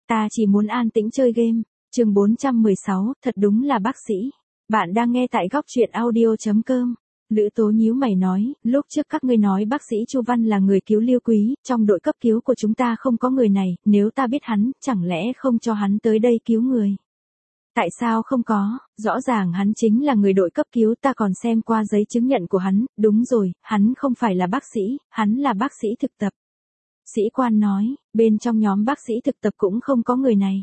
Ta chỉ muốn an tĩnh chơi game. Chương 416, thật đúng là bác sĩ. Bạn đang nghe tại góc truyện audio.com. Lữ Tố nhíu mày nói, lúc trước các ngươi nói bác sĩ Chu Văn là người cứu Lưu Quý, trong đội cấp cứu của chúng ta không có người này, nếu ta biết hắn, chẳng lẽ không cho hắn tới đây cứu người? Tại sao không có, rõ ràng hắn chính là người đội cấp cứu, ta còn xem qua giấy chứng nhận của hắn, đúng rồi, hắn không phải là bác sĩ, hắn là bác sĩ thực tập. Sĩ quan nói, bên trong nhóm bác sĩ thực tập cũng không có người này.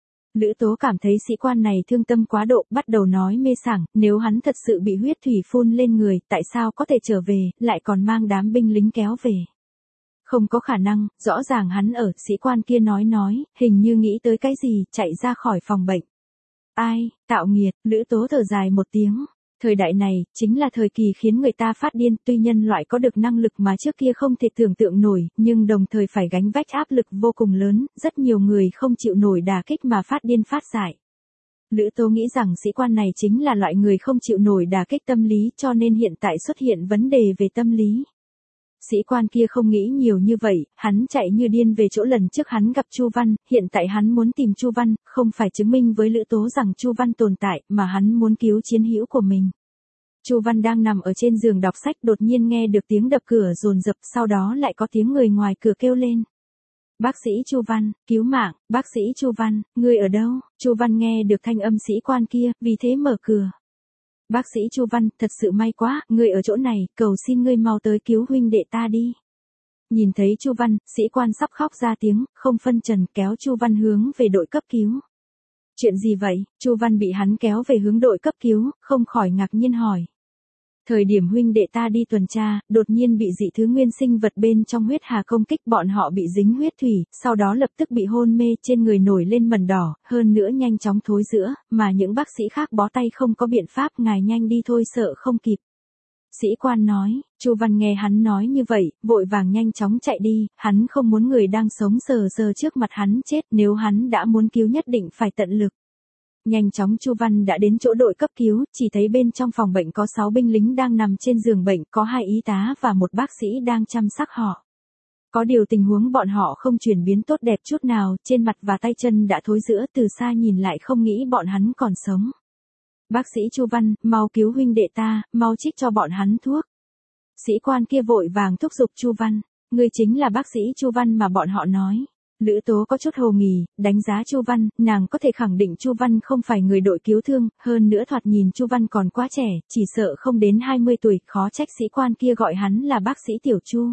Lữ Tố cảm thấy sĩ quan này thương tâm quá độ, bắt đầu nói mê sảng, nếu hắn thật sự bị huyết thủy phun lên người, tại sao có thể trở về, lại còn mang đám binh lính kéo về. Không có khả năng, rõ ràng hắn ở, sĩ quan kia nói, hình như nghĩ tới cái gì, chạy ra khỏi phòng bệnh. Ai, tạo nghiệt, Lữ Tố thở dài một tiếng. Thời đại này, chính là thời kỳ khiến người ta phát điên, tuy nhân loại có được năng lực mà trước kia không thể tưởng tượng nổi, nhưng đồng thời phải gánh vác áp lực vô cùng lớn, rất nhiều người không chịu nổi đả kích mà phát điên phát dại. Lữ Tố nghĩ rằng sĩ quan này chính là loại người không chịu nổi đả kích tâm lý, cho nên hiện tại xuất hiện vấn đề về tâm lý. Sĩ quan kia không nghĩ nhiều như vậy, hắn chạy như điên về chỗ lần trước hắn gặp Chu Văn, hiện tại hắn muốn tìm Chu Văn, không phải chứng minh với Lữ Tố rằng Chu Văn tồn tại, mà hắn muốn cứu chiến hữu của mình. Chu Văn đang nằm ở trên giường đọc sách, đột nhiên nghe được tiếng đập cửa dồn dập, sau đó lại có tiếng người ngoài cửa kêu lên. Bác sĩ Chu Văn, cứu mạng, bác sĩ Chu Văn, ngươi ở đâu? Chu Văn nghe được thanh âm sĩ quan kia, vì thế mở cửa. Bác sĩ Chu Văn, thật sự may quá, ngươi ở chỗ này, cầu xin ngươi mau tới cứu huynh đệ ta đi. Nhìn thấy Chu Văn, sĩ quan sắp khóc ra tiếng, không phân trần kéo Chu Văn hướng về đội cấp cứu. Chuyện gì vậy? Chu Văn bị hắn kéo về hướng đội cấp cứu, không khỏi ngạc nhiên hỏi. Thời điểm huynh đệ ta đi tuần tra, đột nhiên bị dị thứ nguyên sinh vật bên trong huyết hà công kích, bọn họ bị dính huyết thủy, sau đó lập tức bị hôn mê, trên người nổi lên mẩn đỏ, hơn nữa nhanh chóng thối rữa, mà những bác sĩ khác bó tay không có biện pháp, ngài nhanh đi thôi sợ không kịp. Sĩ quan nói, Chu Văn nghe hắn nói như vậy, vội vàng nhanh chóng chạy đi, hắn không muốn người đang sống sờ sờ trước mặt hắn chết, nếu hắn đã muốn cứu nhất định phải tận lực. Nhanh chóng Chu Văn đã đến chỗ đội cấp cứu, chỉ thấy bên trong phòng bệnh có 6 binh lính đang nằm trên giường bệnh, có 2 y tá và một bác sĩ đang chăm sóc họ. Có điều tình huống bọn họ không chuyển biến tốt đẹp chút nào, trên mặt và tay chân đã thối rữa, từ xa nhìn lại không nghĩ bọn hắn còn sống. Bác sĩ Chu Văn, mau cứu huynh đệ ta, mau trích cho bọn hắn thuốc. Sĩ quan kia vội vàng thúc giục Chu Văn, ngươi chính là bác sĩ Chu Văn mà bọn họ nói. Lữ Tố có chút hồ nghì, đánh giá Chu Văn, nàng có thể khẳng định Chu Văn không phải người đội cứu thương, hơn nữa thoạt nhìn Chu Văn còn quá trẻ, chỉ sợ không đến 20 tuổi, khó trách sĩ quan kia gọi hắn là bác sĩ Tiểu Chu.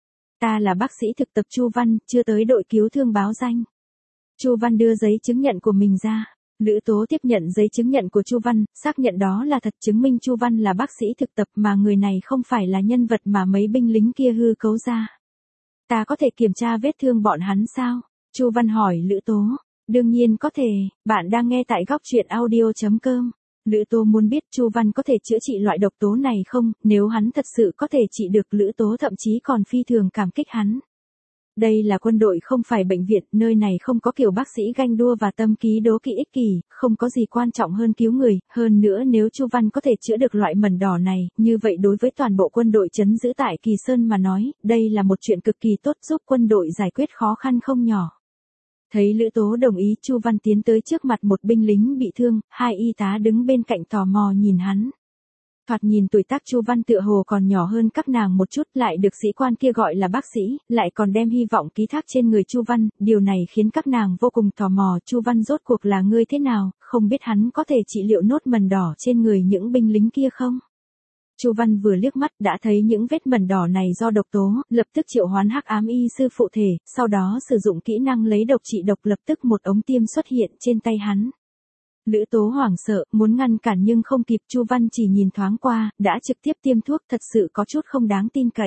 Ta là bác sĩ thực tập Chu Văn, chưa tới đội cứu thương báo danh. Chu Văn đưa giấy chứng nhận của mình ra. Lữ Tố tiếp nhận giấy chứng nhận của Chu Văn, xác nhận đó là thật, chứng minh Chu Văn là bác sĩ thực tập mà người này không phải là nhân vật mà mấy binh lính kia hư cấu ra. Ta có thể kiểm tra vết thương bọn hắn sao? Chu Văn hỏi Lữ Tố. Đương nhiên có thể, bạn đang nghe tại góc truyện audio.com. Lữ Tố muốn biết Chu Văn có thể chữa trị loại độc tố này không, nếu hắn thật sự có thể trị được, Lữ Tố thậm chí còn phi thường cảm kích hắn. Đây là quân đội không phải bệnh viện, nơi này không có kiểu bác sĩ ganh đua và tâm ký đố kỵ ích kỷ, không có gì quan trọng hơn cứu người, hơn nữa nếu Chu Văn có thể chữa được loại mẩn đỏ này, như vậy đối với toàn bộ quân đội trấn giữ tại Kỳ Sơn mà nói, đây là một chuyện cực kỳ tốt, giúp quân đội giải quyết khó khăn không nhỏ. Thấy Lữ Tố đồng ý, Chu Văn tiến tới trước mặt một binh lính bị thương, 2 y tá đứng bên cạnh tò mò nhìn hắn. Thoạt nhìn tuổi tác Chu Văn tựa hồ còn nhỏ hơn các nàng một chút, lại được sĩ quan kia gọi là bác sĩ, lại còn đem hy vọng ký thác trên người Chu Văn, điều này khiến các nàng vô cùng tò mò, Chu Văn rốt cuộc là người thế nào, không biết hắn có thể trị liệu nốt mẩn đỏ trên người những binh lính kia không? Chu Văn vừa liếc mắt đã thấy những vết mẩn đỏ này do độc tố, lập tức triệu hoán hắc ám y sư phụ thể, sau đó sử dụng kỹ năng lấy độc trị độc, lập tức một ống tiêm xuất hiện trên tay hắn. Lữ Tố hoảng sợ, muốn ngăn cản nhưng không kịp, Chu Văn chỉ nhìn thoáng qua, đã trực tiếp tiêm thuốc, thật sự có chút không đáng tin cậy.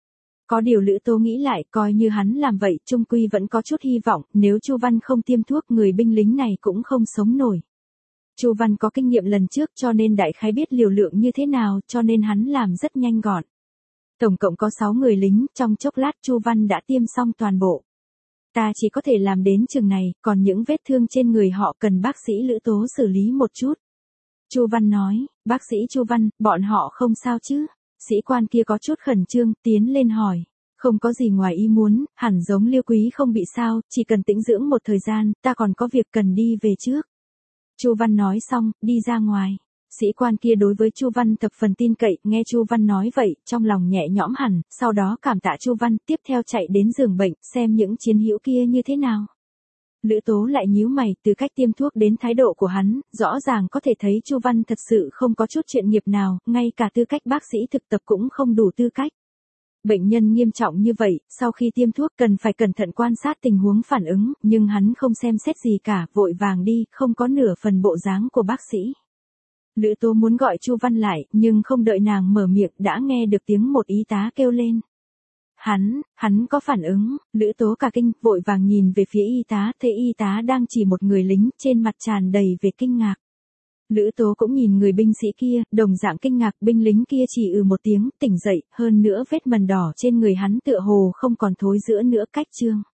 Có điều Lữ Tố nghĩ lại, coi như hắn làm vậy, chung quy vẫn có chút hy vọng, nếu Chu Văn không tiêm thuốc, người binh lính này cũng không sống nổi. Chu Văn có kinh nghiệm lần trước cho nên đại khái biết liều lượng như thế nào, cho nên hắn làm rất nhanh gọn. Tổng cộng có 6 người lính, trong chốc lát Chu Văn đã tiêm xong toàn bộ. Ta chỉ có thể làm đến chừng này, còn những vết thương trên người họ cần bác sĩ Lữ Tố xử lý một chút. Chu Văn nói, bác sĩ Chu Văn, bọn họ không sao chứ? Sĩ quan kia có chút khẩn trương, tiến lên hỏi. Không có gì ngoài ý muốn, hẳn giống Liêu Quý không bị sao, chỉ cần tĩnh dưỡng một thời gian, ta còn có việc cần đi về trước. Chu Văn nói xong, đi ra ngoài. Sĩ quan kia đối với Chu Văn thập phần tin cậy, nghe Chu Văn nói vậy, trong lòng nhẹ nhõm hẳn, sau đó cảm tạ Chu Văn, tiếp theo chạy đến giường bệnh, xem những chiến hữu kia như thế nào. Lữ Tố lại nhíu mày, từ cách tiêm thuốc đến thái độ của hắn, rõ ràng có thể thấy Chu Văn thật sự không có chút chuyện nghiệp nào, ngay cả tư cách bác sĩ thực tập cũng không đủ tư cách. Bệnh nhân nghiêm trọng như vậy, sau khi tiêm thuốc cần phải cẩn thận quan sát tình huống phản ứng, nhưng hắn không xem xét gì cả, vội vàng đi, không có nửa phần bộ dáng của bác sĩ. Lữ Tố muốn gọi Chu Văn lại, nhưng không đợi nàng mở miệng đã nghe được tiếng một y tá kêu lên. Hắn có phản ứng, Lữ Tố cả kinh, vội vàng nhìn về phía y tá, thấy y tá đang chỉ một người lính, trên mặt tràn đầy vẻ kinh ngạc. Lữ Tố cũng nhìn người binh sĩ kia, đồng dạng kinh ngạc, binh lính kia chỉ một tiếng, tỉnh dậy, hơn nữa vết mần đỏ trên người hắn tựa hồ không còn thối rữa nữa. Cách chương